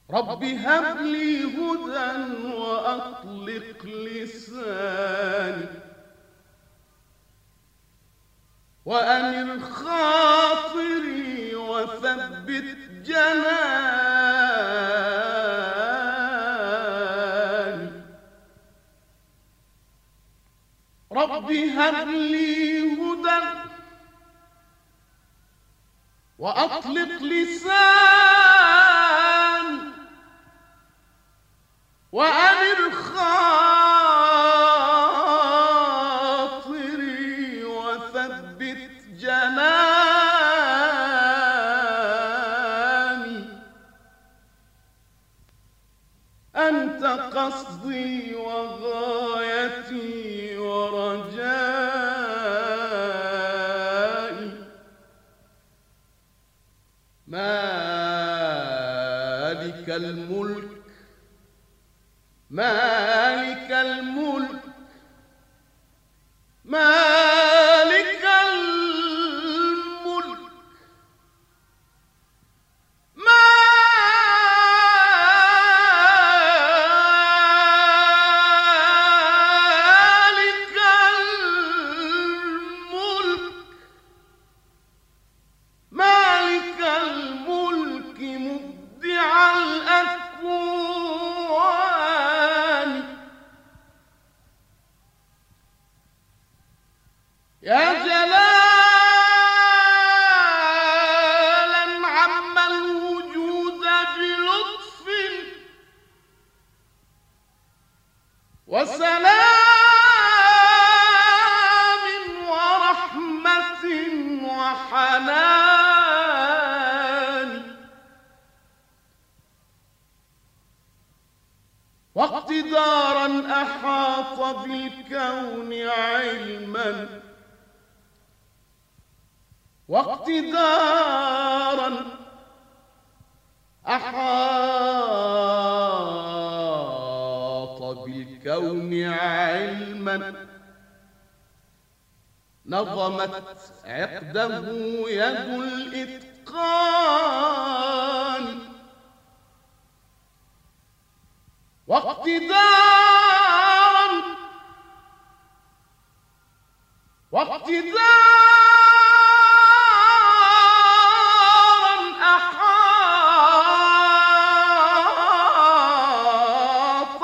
رب هب لي هدى وأطلق لساني وأنر خاطري وثبت جناني. رب هب لي هدى وأطلق لساني وأنر خاطري وثبت جناني. أنت قصدي وغايتي ورجائي. مالك الملك مالك الملك مالك الملك مالك الملك مالك الملك مبدع الأكوان. يا جلالا عم الوجود بلطف وسلام ورحمة وحنان. واقتدارا أحاط بالكون علما واقتدارا أحاط بالكون علما. نظمت عقده يد الإتقان واقتدارا أحاط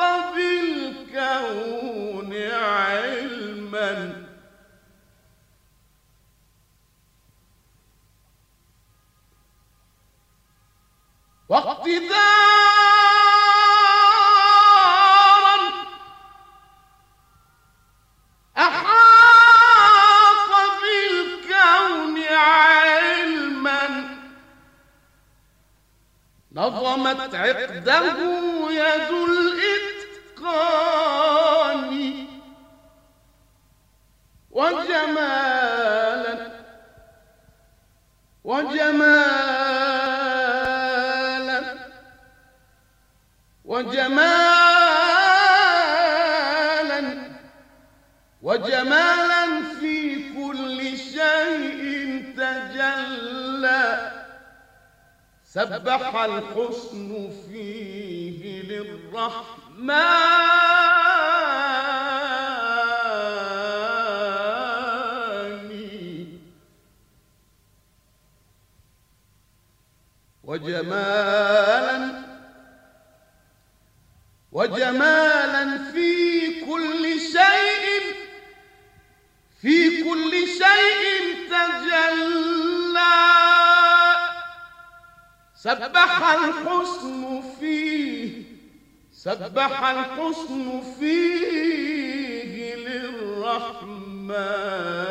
بالكون علما. واقتدارا أحاط بالكون علما. نظمت عقده يد الإتقان وجمالا وجمالا وجمالا وجمالا في كل شيء تجلى. سبح الحسن فيه للرحمن وجمالا في كل شيء تجلى. سبح الحسن فيه للرحمن